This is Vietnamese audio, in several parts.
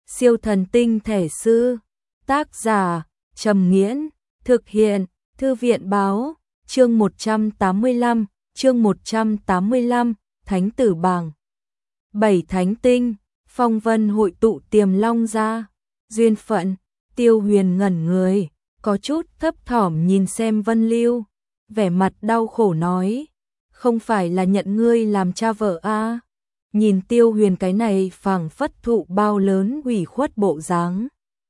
Siêu thần tinh thể sư. Tác giả Trầm Nghiễn. Thực hiện Thư viện Báo. Chương 185. Thánh tử bảng. 7 thánh tinh. Phong vân hội tụ tiềm long ra. Duyên phận. Tiêu Huyền ngẩn người, có chút thấp thỏm nhìn xem Vân Lưu, vẻ mặt đau khổ nói, không phải là nhận ngươi làm cha vợ a? Nhìn Tiêu Huyền cái này phảng phất thụ bao lớn ủy khuất bộ dáng.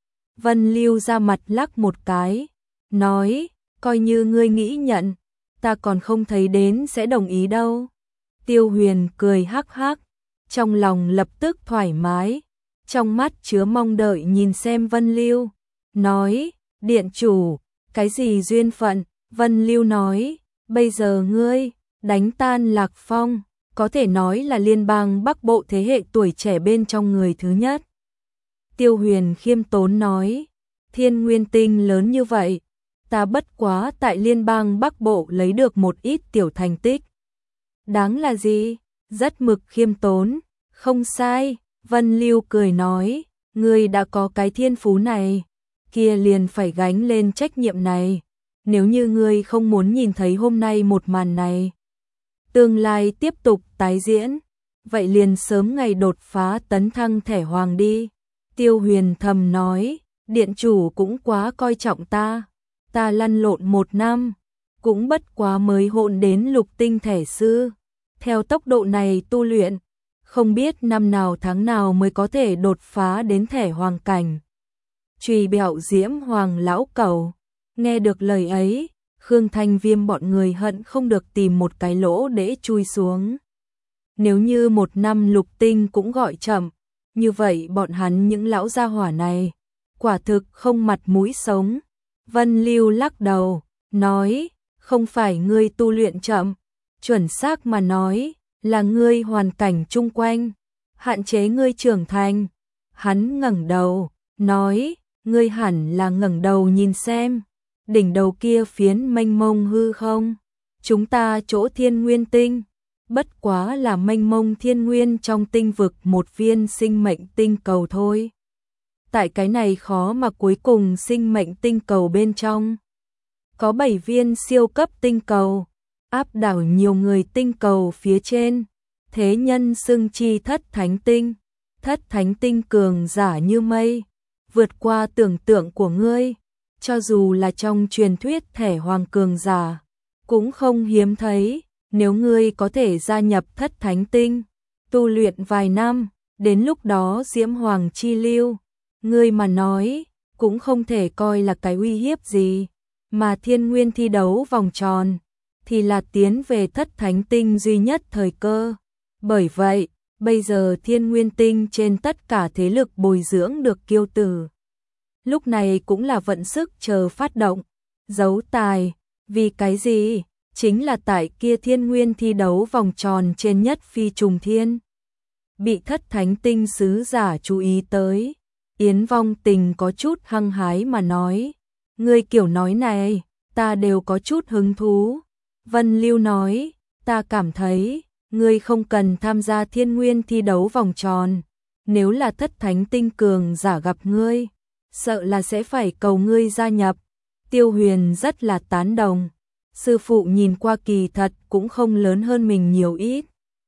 Vân Lưu ra mặt lắc một cái, nói, coi như ngươi nghĩ nhận, ta còn không thấy đến sẽ đồng ý đâu. Tiêu Huyền cười hắc hắc, trong lòng lập tức thoải mái, trong mắt chứa mong đợi nhìn xem Vân Lưu, nói, điện chủ, cái gì duyên phận? Vân Lưu nói, bây giờ ngươi đánh tan Lạc Phong, có thể nói là liên bang Bắc Bộ thế hệ tuổi trẻ bên trong người thứ nhất. Tiêu Huyền khiêm tốn nói, thiên nguyên tinh lớn như vậy, ta bất quá tại liên bang Bắc Bộ lấy được một ít tiểu thành tích. Đáng là gì? Rất mực khiêm tốn, không sai. Vân Lưu cười nói, ngươi đã có cái thiên phú này, kia liền phải gánh lên trách nhiệm này. Nếu như ngươi không muốn nhìn thấy hôm nay một màn này, tương lai tiếp tục tái diễn, vậy liền sớm ngày đột phá tấn thăng thẻ hoàng đi. Tiêu Huyền thầm nói, điện chủ cũng quá coi trọng ta lăn lộn 1 năm, cũng bất quá mới hôn đến lục tinh thẻ sư. Theo tốc độ này tu luyện, không biết năm nào tháng nào mới có thể đột phá đến thẻ hoàng cảnh. Trùy bẹo diễm hoàng lão cẩu. Nghe được lời ấy, Khương Thanh Viêm bọn người hận không được tìm một cái lỗ để chui xuống. Nếu như 1 năm lục tinh cũng gọi chậm, như vậy bọn hắn những lão gia hỏa này, quả thực không mặt mũi sống. Vân Lưu lắc đầu, nói, không phải ngươi tu luyện chậm, chuẩn xác mà nói, là ngươi hoàn cảnh chung quanh, hạn chế ngươi trưởng thành. Hắn ngẩng đầu, nói, ngươi hẳn là ngẩng đầu nhìn xem, đỉnh đầu kia phiến mênh mông hư không, chúng ta chỗ thiên nguyên tinh, bất quá là mênh mông thiên nguyên trong tinh vực một viên sinh mệnh tinh cầu thôi. Tại cái này khó mà cuối cùng sinh mệnh tinh cầu bên trong, có 7 viên siêu cấp tinh cầu, áp đảo nhiều người tinh cầu phía trên, thế nhân xưng chi thất thánh tinh. Thất thánh tinh cường giả như mây, vượt qua tưởng tượng của ngươi, cho dù là trong truyền thuyết thẻ hoàng cường giả, cũng không hiếm thấy. Nếu ngươi có thể gia nhập thất thánh tinh, tu luyện vài năm, đến lúc đó diễm hoàng chi lưu, ngươi mà nói, cũng không thể coi là cái uy hiếp gì. Mà thiên nguyên thi đấu vòng tròn, thì là tiến về thất thánh tinh duy nhất thời cơ. Bởi vậy, bây giờ thiên nguyên tinh trên tất cả thế lực bồi dưỡng được kiêu tử. Lúc này cũng là vận sức chờ phát động, giấu tài, vì cái gì? Chính là tại kia thiên nguyên thi đấu vòng tròn trên nhất phi trùng thiên. Bị thất thánh tinh sứ giả chú ý tới, Yến Vong Tình có chút hăng hái mà nói, ngươi kiểu nói này, ta đều có chút hứng thú. Vân Lưu nói, ta cảm thấy, ngươi không cần tham gia thiên nguyên thi đấu vòng tròn, nếu là thất thánh tinh cường giả gặp ngươi, sợ là sẽ phải cầu ngươi gia nhập. Tiêu Huyền rất là tán đồng, sư phụ nhìn qua kỳ thật cũng không lớn hơn mình nhiều ít.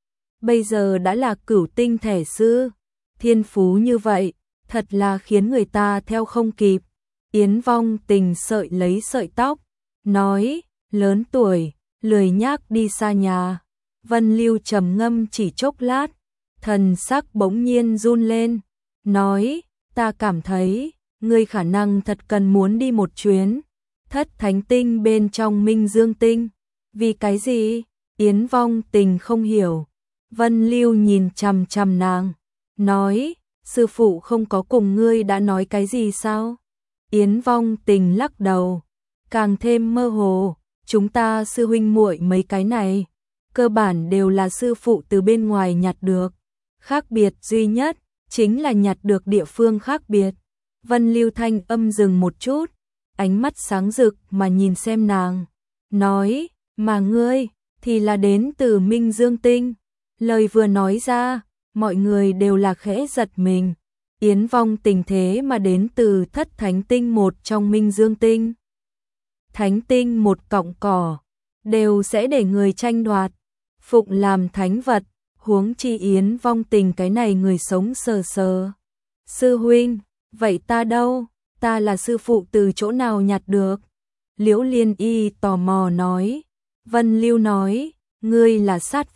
Bây giờ đã là cửu tinh thẻ sư, thiên phú như vậy, thật là khiến người ta theo không kịp. Yến Vong Tình sợi lấy sợi tóc, nói, lớn tuổi, lười nhác đi xa nhà. Vân Lưu trầm ngâm chỉ chốc lát, thần sắc bỗng nhiên run lên, nói, ta cảm thấy, ngươi khả năng thật cần muốn đi một chuyến thất thánh tinh bên trong Minh Dương tinh. Vì cái gì? Yến Vong Tình không hiểu. Vân Lưu nhìn chằm chằm nàng, nói, sư phụ không có cùng ngươi đã nói cái gì sao? Yến Vong Tình lắc đầu, càng thêm mơ hồ, chúng ta sư huynh muội mấy cái này, cơ bản đều là sư phụ từ bên ngoài nhặt được, khác biệt duy nhất chính là nhặt được địa phương khác biệt. Vân Lưu thanh âm dừng một chút, ánh mắt sáng rực mà nhìn xem nàng, nói, mà ngươi thì là đến từ Minh Dương tinh. Lời vừa nói ra, mọi người đều là khẽ giật mình. Yến Vong Tình thế mà đến từ thất thánh tinh một trong Minh Dương tinh. Thánh tinh một cọng cỏ, đều sẽ để người tranh đoạt, phụng làm thánh vật, huống chi Yến Vong Tình cái này người sống sờ sờ. Sư huynh, vậy ta đâu, ta là sư phụ từ chỗ nào nhặt được? Liễu Liên Y tò mò nói. Vân Lưu nói, ngươi là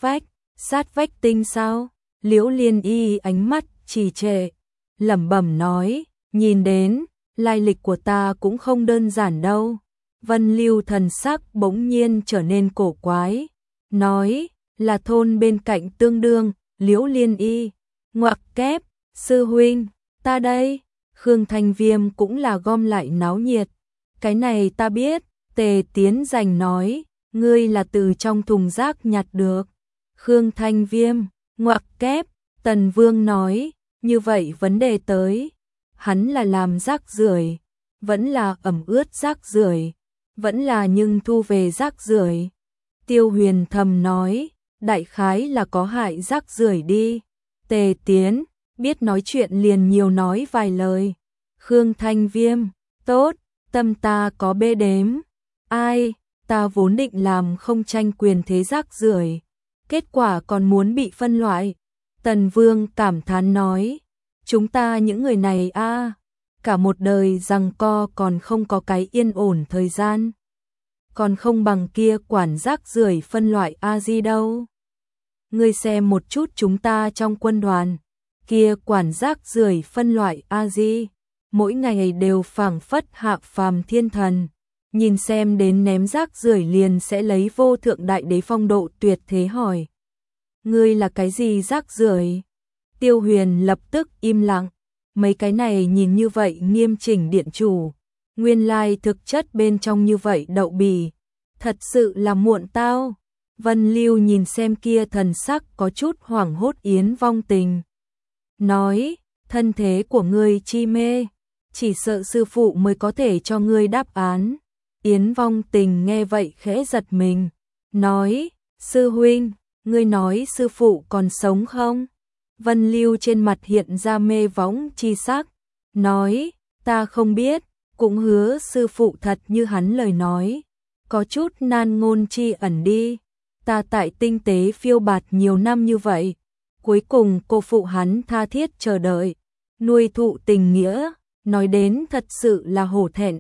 sát vách tinh sao? Liễu Liên Y ánh mắt trì trệ, lẩm bẩm nói, nhìn đến, lai lịch của ta cũng không đơn giản đâu. Vân Lưu thần sắc bỗng nhiên trở nên cổ quái, nói, là thôn bên cạnh tương đương. Liễu Liên Y, ngoặc kép, sư huynh, ta đây. Khương Thanh Viêm cũng là gom lại náo nhiệt. Cái này ta biết. Tề Tiến Giành nói, ngươi là từ trong thùng rác nhặt được. Khương Thanh Viêm, ngoặc kép. Tần Vương nói, như vậy vấn đề tới, hắn là làm rác rưởi, vẫn là ẩm ướt rác rưởi, vẫn là nhưng thu về rác rưởi. Tiêu Huyền thầm nói, đại khái là có hại rác rưởi đi. Tề Tiến, biết nói chuyện liền nhiều nói vài lời. Khương Thanh Viêm, tốt, tâm ta có bê đếm. Ai, ta vốn định làm không tranh quyền thế rác rưởi, kết quả còn muốn bị phân loại. Tần Vương cảm thán nói, chúng ta những người này cả một đời giằng co còn không có cái yên ổn thời gian. Còn không bằng kia quản rác rưởi phân loại gì đâu. Ngươi xem một chút chúng ta trong quân đoàn, kia quản rác rưởi phân loại gì, mỗi ngày đều phảng phất hạ phàm thiên thần. Nhìn xem đến ném rác rưởi liền sẽ lấy vô thượng đại đế phong độ tuyệt thế hỏi. Ngươi là cái gì rác rưởi? Tiêu Huyền lập tức im lặng. Mấy cái này nhìn như vậy nghiêm chỉnh điện chủ, nguyên lai thực chất bên trong như vậy đậu bỉ. Thật sự là muộn tao. Vân Lưu nhìn xem kia thần sắc có chút hoảng hốt Yến Vong Tình. Nói, thân thế của ngươi chi mê, chỉ sợ sư phụ mới có thể cho ngươi đáp án. Yến Vong Tình nghe vậy khẽ giật mình, nói, sư huynh, ngươi nói sư phụ còn sống không? Vân Lưu trên mặt hiện ra mê võng chi sắc, nói, ta không biết, cũng hứa sư phụ thật như hắn lời nói, có chút nan ngôn chi ẩn đi. Ta tại tinh tế phiêu bạt nhiều năm như vậy, cuối cùng cô phụ hắn tha thiết chờ đợi, nuôi thụ tình nghĩa, nói đến thật sự là hổ thẹn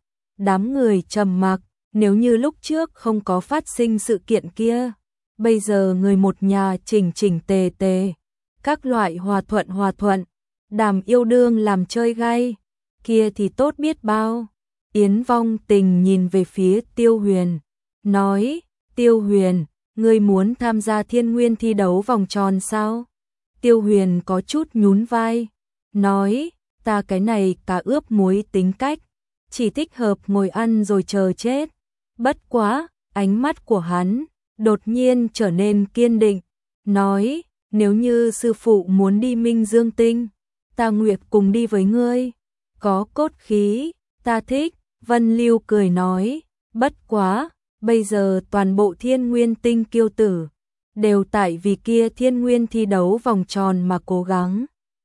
Đám người trầm mặc, nếu như lúc trước không có phát sinh sự kiện kia, bây giờ người một nhà chỉnh chỉnh tề tề, các loại hòa thuận, đàm yêu đương làm chơi gay, kia thì tốt biết bao. Yến Vong Tình nhìn về phía Tiêu Huyền, nói, Tiêu Huyền, ngươi muốn tham gia Thiên Nguyên thi đấu vòng tròn sao? Tiêu Huyền có chút nhún vai, nói, ta cái này cá ướp muối tính cách, chỉ thích hợp ngồi ăn rồi chờ chết. Bất quá, ánh mắt của hắn đột nhiên trở nên kiên định, nói, nếu như sư phụ muốn đi Minh Dương Tinh, ta nguyện cùng đi với ngươi, có cốt khí, ta thích. Vân Lưu cười nói, bất quá, bây giờ toàn bộ Thiên Nguyên Tinh kiêu tử đều tại vì kia Thiên Nguyên thi đấu vòng tròn mà cố gắng.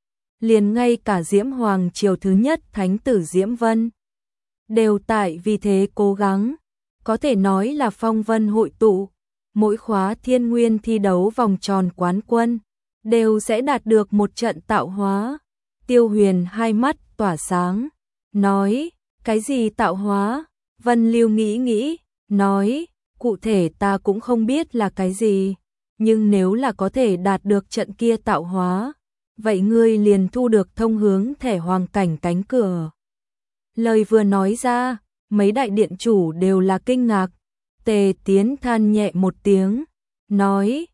Liền ngay cả Diễm Hoàng triều thứ nhất Thánh tử Diễm Vân đều tại vì thế cố gắng, có thể nói là phong vân hội tụ, mỗi khóa Thiên Nguyên thi đấu vòng tròn quán quân đều sẽ đạt được một trận tạo hóa. Tiêu Huyền hai mắt tỏa sáng, nói, cái gì tạo hóa? Vân Lưu nghĩ, nói, cụ thể ta cũng không biết là cái gì, nhưng nếu là có thể đạt được trận kia tạo hóa, vậy ngươi liền thu được thông hướng thẻ hoàng cảnh cánh cửa. Lời vừa nói ra, mấy đại điện chủ đều là kinh ngạc. Tề Tiến than nhẹ một tiếng, nói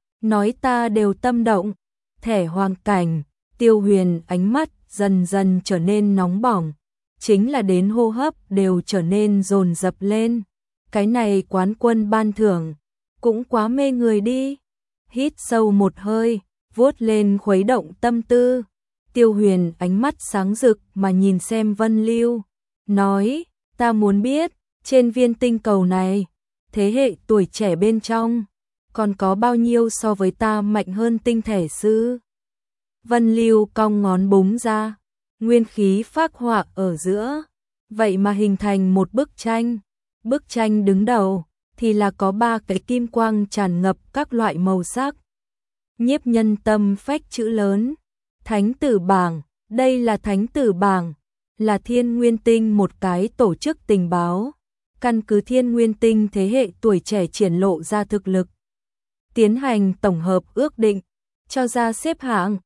ta đều tâm động. Thẻ hoàng cảnh. Tiêu Huyền ánh mắt dần dần trở nên nóng bỏng, chính là đến hô hấp đều trở nên dồn dập lên. Cái này quán quân ban thưởng cũng quá mê người đi. Hít sâu một hơi, vuốt lên khuấy động tâm tư. Tiêu Huyền ánh mắt sáng rực mà nhìn xem Vân Lưu, nói, ta muốn biết, trên viên tinh cầu này, thế hệ tuổi trẻ bên trong, còn có bao nhiêu so với ta mạnh hơn tinh thể sư? Vân Lưu cong ngón búng ra, nguyên khí phác họa ở giữa, vậy mà hình thành một bức tranh. Bức tranh đứng đầu thì là có 3 cái kim quang tràn ngập các loại màu sắc. Nhiếp nhân tâm phách chữ lớn, Thánh tử bảng, đây là Thánh tử bảng, là Thiên Nguyên Tinh một cái tổ chức tình báo, căn cứ Thiên Nguyên Tinh thế hệ tuổi trẻ triển lộ ra thực lực, tiến hành tổng hợp ước định, cho ra xếp hạng,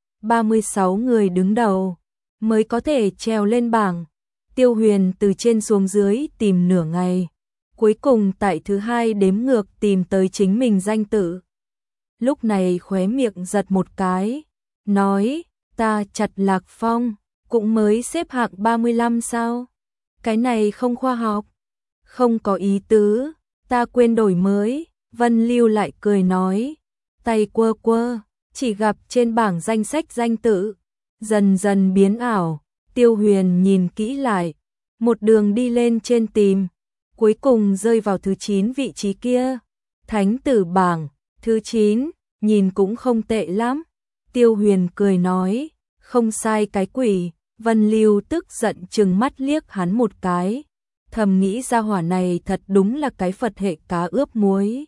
36 người đứng đầu mới có thể trèo lên bảng. Tiêu Huyền từ trên xuống dưới tìm nửa ngày, cuối cùng tại thứ 2 đếm ngược tìm tới chính mình danh tự. Lúc này khóe miệng giật một cái, nói, ta Chặt Lạc Phong, cũng mới xếp hạng 35 sao? Cái này không khoa học, không có ý tứ, ta quên đổi mới. Vân Lưu lại cười nói, tay quơ quơ, chỉ gặp trên bảng danh sách danh tự, dần dần biến ảo. Tiêu Huyền nhìn kỹ lại, một đường đi lên trên tìm, cuối cùng rơi vào thứ 9 vị trí kia. Thánh tử bảng, thứ 9, nhìn cũng không tệ lắm. Tiêu Huyền cười nói, không sai cái quỷ. Vân Lưu tức giận trừng mắt liếc hắn một cái, thầm nghĩ ra hỏa này thật đúng là cái Phật hệ cá ướp muối.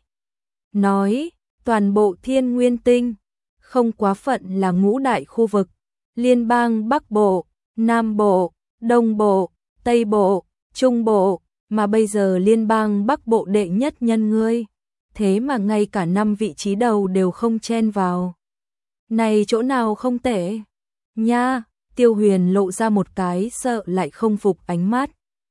Nói, toàn bộ Thiên Nguyên Tinh, không quá phận là ngũ đại khu vực, liên bang Bắc Bộ, Nam Bộ, Đông Bộ, Tây Bộ, Trung Bộ, mà bây giờ liên bang Bắc Bộ đệ nhất nhân ngươi, thế mà ngay cả 5 vị trí đầu đều không chen vào. Này chỗ nào không tệ nha. Tiêu Huyền lộ ra một cái sợ lại không phục ánh mắt.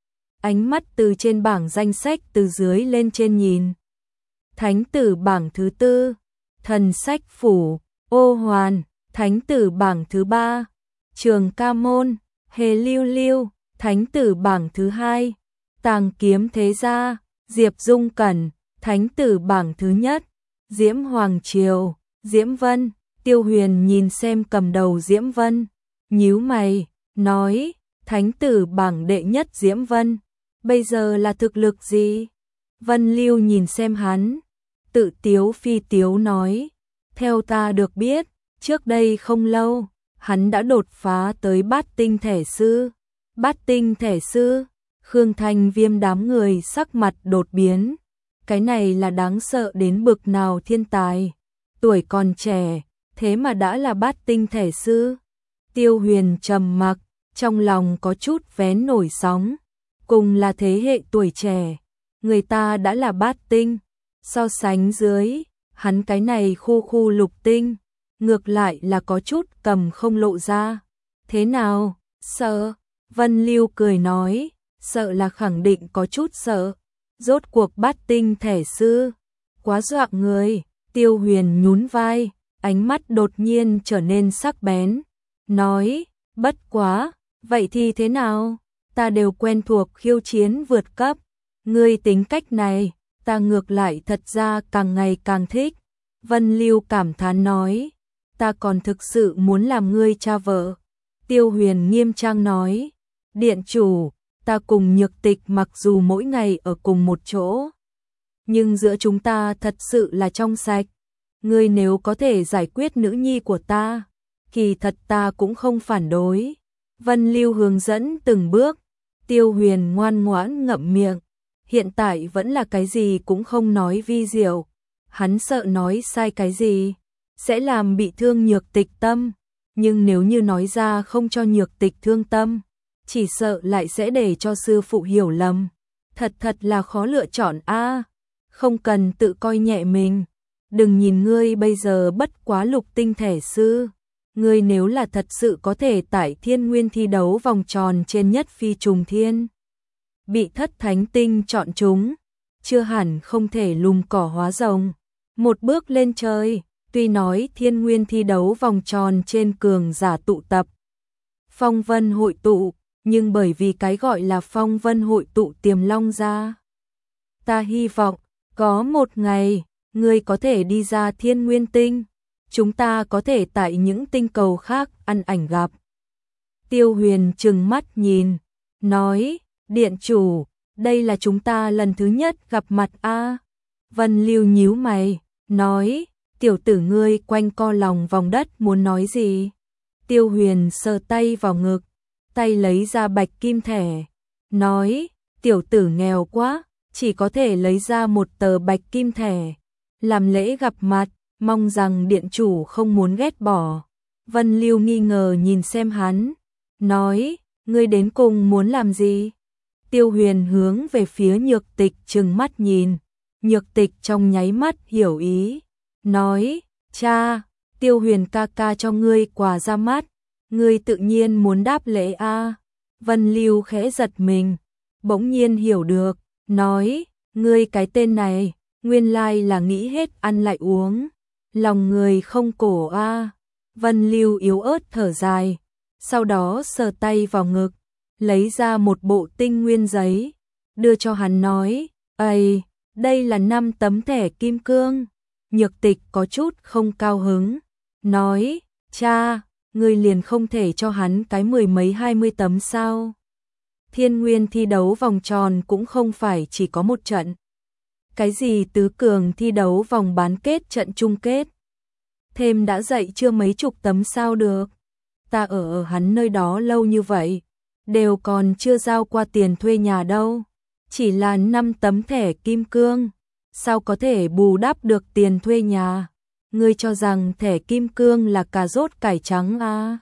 Ánh mắt từ trên bảng danh sách từ dưới lên trên nhìn. Thánh tử bảng thứ 4, Thần Sách Phủ, Ô Hoàn. Thánh tử bảng thứ 3, Trường Ca Môn, Hề Lưu Lưu. Thánh tử bảng thứ 2, Tàng Kiếm Thế Gia, Diệp Dung Cẩn. Thánh tử bảng thứ nhất, Diễm Hoàng Triều, Diễm Vân. Tiêu Huyền nhìn xem cầm đầu Diễm Vân, nhíu mày, nói, thánh tử bảng đệ nhất Diễm Vân, bây giờ là thực lực gì? Vân Lưu nhìn xem hắn, tự tiếu phi tiếu nói, theo ta được biết, trước đây không lâu, hắn đã đột phá tới bát tinh thể sư. Bát tinh thể sư, Khương Thanh Viêm đám người sắc mặt đột biến, cái này là đáng sợ đến bực nào thiên tài, tuổi còn trẻ, thế mà đã là bát tinh thể sư. Tiêu Huyền trầm mặc, trong lòng có chút vén nổi sóng, cùng là thế hệ tuổi trẻ, người ta đã là bát tinh, so sánh dưới, hắn cái này khu khu lục tinh, ngược lại là có chút cầm không lộ ra. Thế nào, sợ? Vân Lưu cười nói, sợ là khẳng định có chút sợ, rốt cuộc bát tinh thể sư, quá dọa người. Tiêu Huyền nhún vai, ánh mắt đột nhiên trở nên sắc bén, nói, bất quá, vậy thì thế nào? Ta đều quen thuộc khiêu chiến vượt cấp, ngươi tính cách này, ta ngược lại thật ra càng ngày càng thích. Vân Lưu cảm thán nói, ta còn thực sự muốn làm ngươi cha vợ. Tiêu Huyền nghiêm trang nói, điện chủ, ta cùng Nhược Tịch mặc dù mỗi ngày ở cùng một chỗ, nhưng giữa chúng ta thật sự là trong sạch. Ngươi nếu có thể giải quyết nữ nhi của ta, kỳ thật ta cũng không phản đối. Vân Lưu hướng dẫn từng bước, Tiêu Huyền ngoan ngoãn ngậm miệng, hiện tại vẫn là cái gì cũng không nói vi diệu. Hắn sợ nói sai cái gì, sẽ làm bị thương Nhược Tịch tâm, nhưng nếu như nói ra không cho Nhược Tịch thương tâm, chỉ sợ lại sẽ để cho sư phụ hiểu lầm. Thật là khó lựa chọn a. Không cần tự coi nhẹ mình. Đừng nhìn ngươi bây giờ bất quá lục tinh thể sư, ngươi nếu là thật sự có thể tại Thiên Nguyên thi đấu vòng tròn trên nhất phi trùng thiên, bị Thất Thánh Tinh chọn chúng, chưa hẳn không thể lùm cỏ hóa rồng, một bước lên trời. Tuy nói Thiên Nguyên thi đấu vòng tròn trên cường giả tụ tập, phong vân hội tụ, nhưng bởi vì cái gọi là phong vân hội tụ tiềm long ra. Ta hy vọng có một ngày ngươi có thể đi ra Thiên Nguyên Tinh, chúng ta có thể tại những tinh cầu khác ăn ảnh gặp. Tiêu Huyền trừng mắt nhìn, nói, điện chủ, đây là chúng ta lần thứ nhất gặp mặt a. Vân Lưu nhíu mày, nói, tiểu tử ngươi quanh co lòng vòng đất muốn nói gì? Tiêu Huyền sờ tay vào ngực, tay lấy ra bạch kim thẻ, nói, tiểu tử nghèo quá, chỉ có thể lấy ra một tờ bạch kim thẻ, làm lễ gặp mặt, mong rằng điện chủ không muốn ghét bỏ. Vân Lưu nghi ngờ nhìn xem hắn, nói, ngươi đến cùng muốn làm gì? Tiêu Huyền hướng về phía Nhược Tịch trừng mắt nhìn, Nhược Tịch trong nháy mắt hiểu ý, nói, cha, Tiêu Huyền ca ca cho ngươi quà ra mắt, ngươi tự nhiên muốn đáp lễ a. Vân Lưu khẽ giật mình, bỗng nhiên hiểu được, nói, ngươi cái tên này, nguyên lai là nghĩ hết ăn lại uống, lòng người không cổ a. Vân Lưu yếu ớt thở dài, sau đó sờ tay vào ngực, lấy ra một bộ tinh nguyên giấy, đưa cho hắn nói, "Ây, đây là 5 tấm thẻ kim cương." Nhược Tịch có chút không cao hứng, nói, "Cha, ngươi liền không thể cho hắn cái 10 mấy 20 tấm sao? Thiên Nguyên thi đấu vòng tròn cũng không phải chỉ có một trận. Cái gì tứ cường thi đấu vòng bán kết trận chung kết? Thêm đã dạy chưa mấy chục tấm sao được? Ta ở hắn nơi đó lâu như vậy, đều còn chưa giao qua tiền thuê nhà đâu. Chỉ là 5 tấm thẻ kim cương, sao có thể bù đắp được tiền thuê nhà? Ngươi cho rằng thẻ kim cương là cà rốt cải trắng à?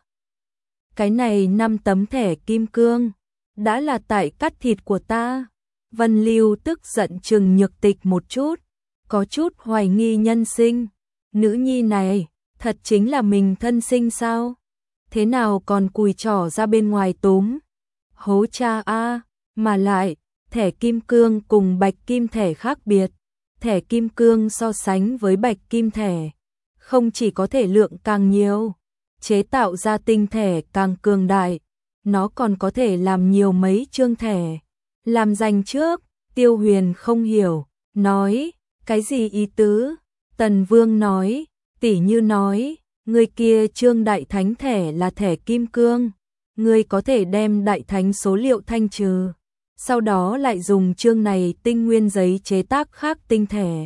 Cái này 5 tấm thẻ kim cương, đã là tại cắt thịt của ta." Vân Lưu tức giận chừng Nhược Tịch một chút, có chút hoài nghi nhân sinh. Nữ nhi này, thật chính là mình thân sinh sao? Thế nào còn cùi trỏ ra bên ngoài túm? Hố cha a, mà lại, thẻ kim cương cùng bạch kim thẻ khác biệt. Thẻ kim cương so sánh với bạch kim thẻ, không chỉ có thể lượng càng nhiều, chế tạo ra tinh thẻ càng cường đại, nó còn có thể làm nhiều mấy chương thẻ. Làm dành trước, Tiêu Huyền không hiểu, nói, cái gì ý tứ? Tần Vương nói, tỉ như nói, người kia chương đại thánh thẻ là thẻ kim cương, người có thể đem đại thánh số liệu thanh trừ, sau đó lại dùng chương này tinh nguyên giấy chế tác khác tinh thẻ.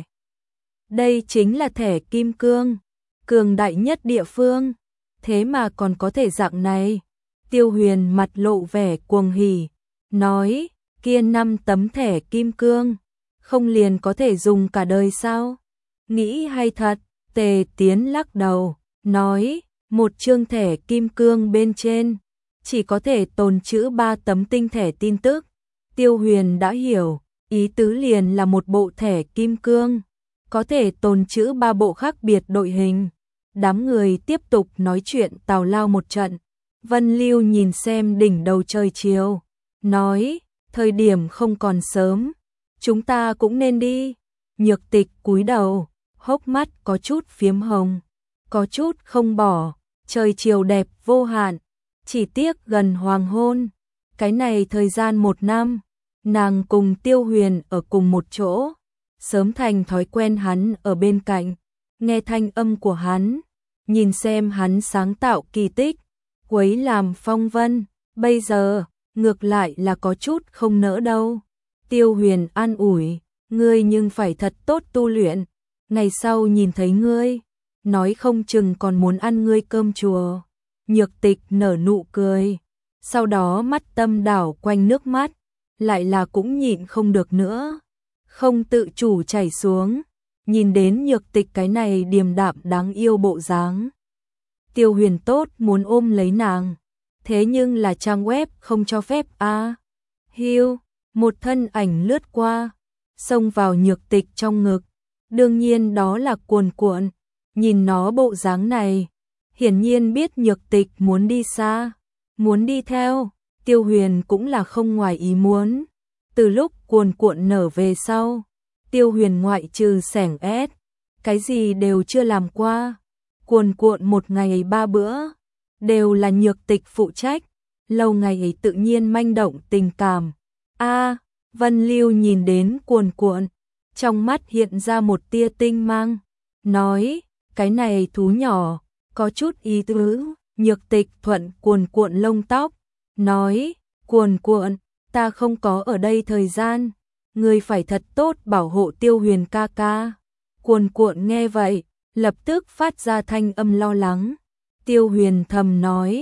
Đây chính là thẻ kim cương, cường đại nhất địa phương, thế mà còn có thể dạng này. Tiêu Huyền mặt lộ vẻ cuồng hỉ, nói, kia 5 tấm thẻ kim cương, không liền có thể dùng cả đời sao? Nghĩ hay thật. Tề Tiến lắc đầu, nói, một chương thẻ kim cương bên trên, chỉ có thể tồn trữ 3 tấm tinh thẻ tin tức. Tiêu Huyền đã hiểu, ý tứ liền là một bộ thẻ kim cương, có thể tồn trữ 3 bộ khác biệt đội hình. Đám người tiếp tục nói chuyện tào lao một trận. Vân Lưu nhìn xem đỉnh đầu trời chiều, nói, thời điểm không còn sớm, chúng ta cũng nên đi. Nhược Tịch cúi đầu, hốc mắt có chút phiếm hồng, có chút không bỏ, trời chiều đẹp vô hạn, chỉ tiếc gần hoàng hôn. Cái này thời gian 1 năm, nàng cùng Tiêu Huyền ở cùng một chỗ, sớm thành thói quen hắn ở bên cạnh, nghe thanh âm của hắn, nhìn xem hắn sáng tạo kỳ tích, quấy làm phong vân, bây giờ, ngược lại là có chút không nỡ đâu. Tiêu Huyền an ủi, ngươi nhưng phải thật tốt tu luyện, ngày sau nhìn thấy ngươi, nói không chừng còn muốn ăn ngươi cơm chùa. Nhược Tịch nở nụ cười, sau đó mắt tâm đảo quanh nước mắt, lại là cũng nhịn không được nữa, không tự chủ chảy xuống, nhìn đến Nhược Tịch cái này điềm đạm đáng yêu bộ dáng. Tiêu Huyền tốt muốn ôm lấy nàng, thế nhưng là trang web không cho phép a. Hiu, một thân ảnh lướt qua, xông vào Nhược Tịch trong ngực, đương nhiên đó là Cuồn Cuộn, nhìn nó bộ dáng này, hiển nhiên biết Nhược Tịch muốn đi xa, muốn đi theo. Tiêu Huyền cũng là không ngoài ý muốn. Từ lúc Cuồn Cuộn nở về sau, Tiêu Huyền ngoại trừ xẻng ép, cái gì đều chưa làm qua. Cuồn Cuộn một ngày 3 bữa, đều là Nhược Tịch phụ trách, lâu ngày ấy tự nhiên manh động tình cảm. A, Vân Lưu nhìn đến Cuồn Cuộn, trong mắt hiện ra một tia tinh mang, nói, cái này thú nhỏ, có chút ý tứ. Nhược Tịch thuận Cuồn Cuộn lông tóc, nói, Cuồn Cuộn, ta không có ở đây thời gian, ngươi phải thật tốt bảo hộ Tiêu Huyền ca ca. Cuồn Cuộn nghe vậy, lập tức phát ra thanh âm lo lắng. Tiêu Huyền thầm nói,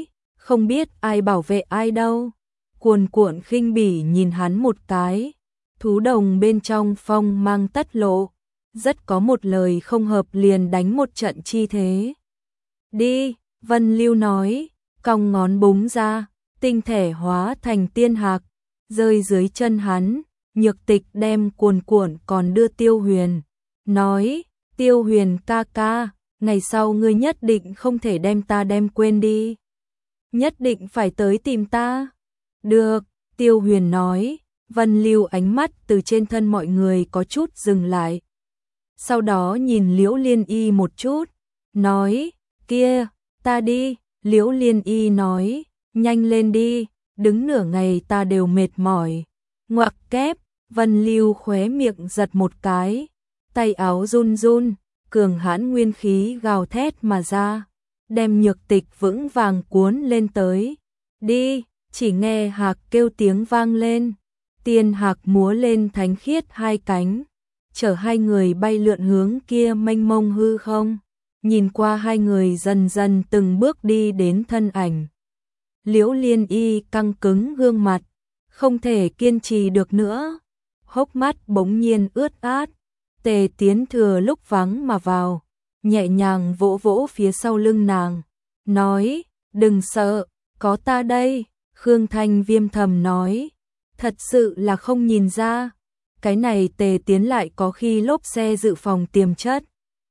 không biết ai bảo vệ ai đâu. Cuồn cuộn khinh bỉ nhìn hắn một cái, thú đồng bên trong phong mang tất lộ, rất có một lời không hợp liền đánh một trận chi thế. Đi, Vân Lưu nói, cong ngón búng ra, tinh thể hóa thành tiên hạc, rơi dưới chân hắn. Nhược Tịch đem cuồn cuộn còn đưa Tiêu Huyền, nói, Tiêu Huyền ca ca, ngày sau ngươi nhất định không thể đem ta đem quên đi. Nhất định phải tới tìm ta. Được, Tiêu Huyền nói. Vân Lưu ánh mắt từ trên thân mọi người có chút dừng lại. Sau đó nhìn Liễu Liên Y một chút, nói, kia, ta đi. Liễu Liên Y nói, nhanh lên đi, đứng nửa ngày ta đều mệt mỏi. Ngoặc kép, Vân Lưu khóe miệng giật một cái, tay áo run run, cường hãn nguyên khí gào thét mà ra, đem Nhược Tịch vững vàng cuốn lên tới. Đi, chỉ nghe hạc kêu tiếng vang lên, tiên hạc múa lên thánh khiết hai cánh, chở hai người bay lượn hướng kia mênh mông hư không. Nhìn qua hai người dần dần từng bước đi đến thân ảnh. Liễu Liên Y căng cứng gương mặt, không thể kiên trì được nữa, hốc mắt bỗng nhiên ướt át. Tề Tiến thừa lúc vắng mà vào, nhẹ nhàng vỗ vỗ phía sau lưng nàng, nói, đừng sợ, có ta đây. Khương Thanh Viêm thầm nói, thật sự là không nhìn ra, cái này Tề Tiến lại có khi lốp xe dự phòng tiềm chất.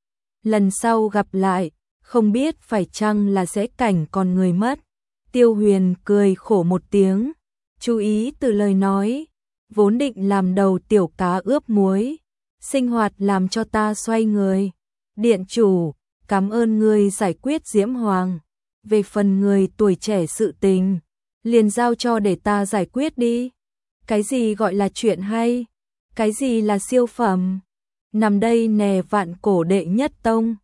Lần sau gặp lại, không biết phải chăng là sẽ cảnh còn người mất. Tiêu Huyền cười khổ một tiếng, chú ý từ lời nói, vốn định làm đầu tiểu cá ướp muối, sinh hoạt làm cho ta xoay người. Điện chủ, cảm ơn ngươi giải quyết Diễm Hoàng, về phần người tuổi trẻ sự tình, liền giao cho để ta giải quyết đi. Cái gì gọi là chuyện hay, cái gì là siêu phẩm, nằm đây nè vạn cổ đệ nhất tông.